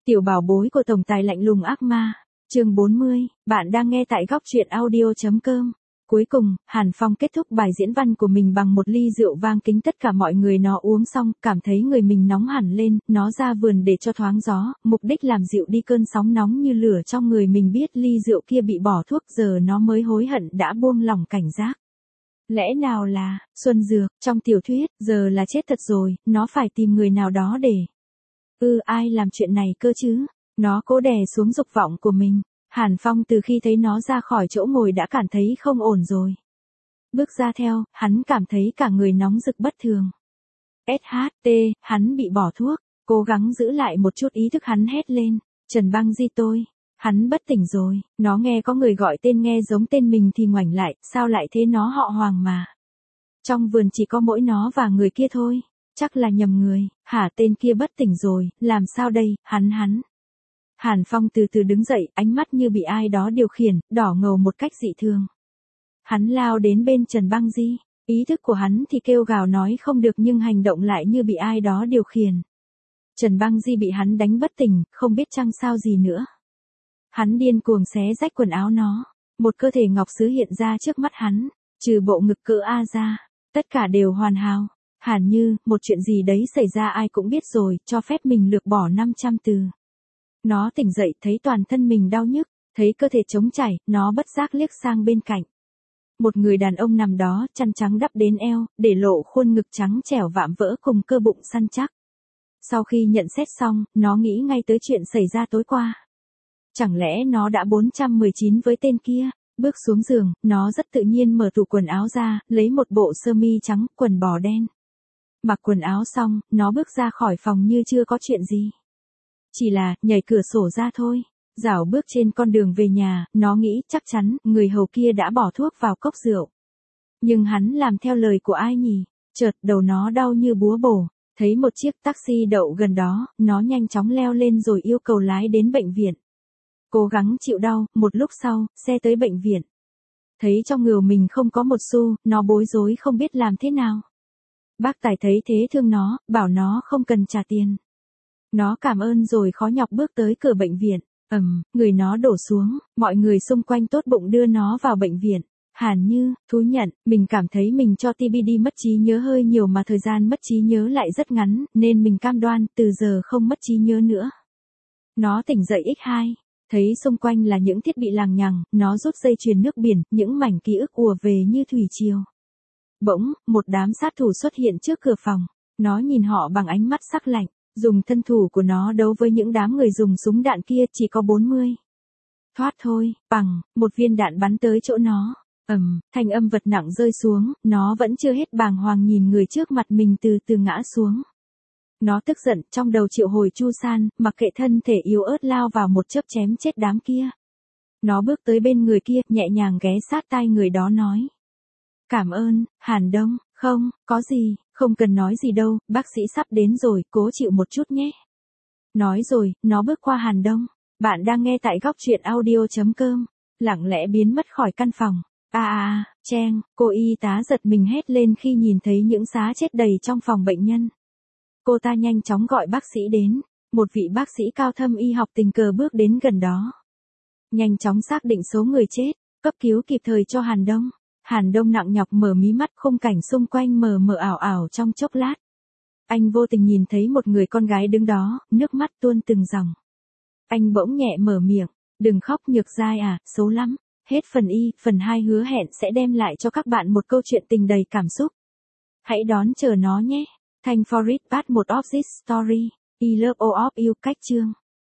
Tiểu bảo bối của tổng tài lạnh lùng ác ma. Chương 40, bạn đang nghe tại góc truyện audio.com. Cuối cùng, Hàn Phong kết thúc bài diễn văn của mình bằng một ly rượu vang kính tất cả mọi người. Nó uống xong, cảm thấy người mình nóng hẳn lên, nó ra vườn để cho thoáng gió, mục đích làm dịu đi cơn sóng nóng như lửa trong người mình. Biết ly rượu kia bị bỏ thuốc, giờ nó mới hối hận đã buông lỏng cảnh giác. Lẽ nào là Xuân Dược trong tiểu thuyết, giờ là chết thật rồi, nó phải tìm người nào đó để... ai làm chuyện này cơ chứ? Nó cố đè xuống dục vọng của mình. Hàn Phong từ khi thấy nó ra khỏi chỗ ngồi đã cảm thấy không ổn rồi. Bước ra theo, hắn cảm thấy cả người nóng rực bất thường. SHT, hắn bị bỏ thuốc, cố gắng giữ lại một chút ý thức hắn hét lên. Trần Băng Di tôi. Hắn bất tỉnh rồi, nó nghe có người gọi tên nghe giống tên mình thì ngoảnh lại, sao lại thế, nó họ Hoàng mà. Trong vườn chỉ có mỗi nó và người kia thôi, chắc là nhầm người, hả, tên kia bất tỉnh rồi, làm sao đây, hắn. Hàn Phong từ từ đứng dậy, ánh mắt như bị ai đó điều khiển, đỏ ngầu một cách dị thường. Hắn lao đến bên Trần Băng Di, ý thức của hắn thì kêu gào nói không được nhưng hành động lại như bị ai đó điều khiển. Trần Băng Di bị hắn đánh bất tỉnh, không biết chăng sao gì nữa. Hắn điên cuồng xé rách quần áo nó, một cơ thể ngọc sứ hiện ra trước mắt hắn, trừ bộ ngực cỡ A ra, tất cả đều hoàn hảo. Hẳn như, một chuyện gì đấy xảy ra ai cũng biết rồi, cho phép mình lược bỏ 500 từ. Nó tỉnh dậy thấy toàn thân mình đau nhức, thấy cơ thể trống chảy, nó bất giác liếc sang bên cạnh. Một người đàn ông nằm đó, chăn trắng đắp đến eo, để lộ khuôn ngực trắng trẻo vạm vỡ cùng cơ bụng săn chắc. Sau khi nhận xét xong, nó nghĩ ngay tới chuyện xảy ra tối qua. Chẳng lẽ nó đã 419 với tên kia? Bước xuống giường, nó rất tự nhiên mở tủ quần áo ra, lấy một bộ sơ mi trắng, quần bò đen. Mặc quần áo xong, nó bước ra khỏi phòng như chưa có chuyện gì. Chỉ là, nhảy cửa sổ ra thôi. Dảo bước trên con đường về nhà, nó nghĩ chắc chắn, người hầu kia đã bỏ thuốc vào cốc rượu. Nhưng hắn làm theo lời của ai nhỉ? Chợt, đầu nó đau như búa bổ. Thấy một chiếc taxi đậu gần đó, nó nhanh chóng leo lên rồi yêu cầu lái đến bệnh viện. Cố gắng chịu đau, một lúc sau, xe tới bệnh viện. Thấy trong ngực mình không có một xu, nó bối rối không biết làm thế nào. Bác tài thấy thế thương nó, bảo nó không cần trả tiền. Nó cảm ơn rồi khó nhọc bước tới cửa bệnh viện. Người nó đổ xuống, mọi người xung quanh tốt bụng đưa nó vào bệnh viện. Hàn Như, thú nhận, mình cảm thấy mình cho TBD mất trí nhớ hơi nhiều mà thời gian mất trí nhớ lại rất ngắn, nên mình cam đoan, từ giờ không mất trí nhớ nữa. Nó tỉnh dậy x2, thấy xung quanh là những thiết bị lằng nhằng, nó rút dây chuyền nước biển, những mảnh ký ức ùa về như thủy triều. Bỗng, một đám sát thủ xuất hiện trước cửa phòng, nó nhìn họ bằng ánh mắt sắc lạnh. Dùng thân thủ của nó đấu với những đám người dùng súng đạn kia chỉ có 40. Thoát thôi, bằng, một viên đạn bắn tới chỗ nó. Thanh âm vật nặng rơi xuống, nó vẫn chưa hết bàng hoàng nhìn người trước mặt mình từ từ ngã xuống. Nó tức giận, trong đầu triệu hồi Chu San, mặc kệ thân thể yếu ớt lao vào một chớp chém chết đám kia. Nó bước tới bên người kia, nhẹ nhàng ghé sát tai người đó nói. Cảm ơn, Hàn Đông, không, có gì. Không cần nói gì đâu, bác sĩ sắp đến rồi, cố chịu một chút nhé. Nói rồi, nó bước qua Hàn Đông. Bạn đang nghe tại góc truyện audio.com. Lặng lẽ biến mất khỏi căn phòng. Cheng, cô y tá giật mình hét lên khi nhìn thấy những xác chết đầy trong phòng bệnh nhân. Cô ta nhanh chóng gọi bác sĩ đến. Một vị bác sĩ cao thâm y học tình cờ bước đến gần đó. Nhanh chóng xác định số người chết, cấp cứu kịp thời cho Hàn Đông. Hàn Đông nặng nhọc mở mí mắt, khung cảnh xung quanh mờ mờ ảo ảo trong chốc lát. Anh vô tình nhìn thấy một người con gái đứng đó, nước mắt tuôn từng dòng. Anh bỗng nhẹ mở miệng, đừng khóc Nhược Giai à, xấu lắm. Hết phần y, phần 2 hứa hẹn sẽ đem lại cho các bạn một câu chuyện tình đầy cảm xúc. Hãy đón chờ nó nhé. Thanh for it part 1 of this story. I love all of you. Cách chương.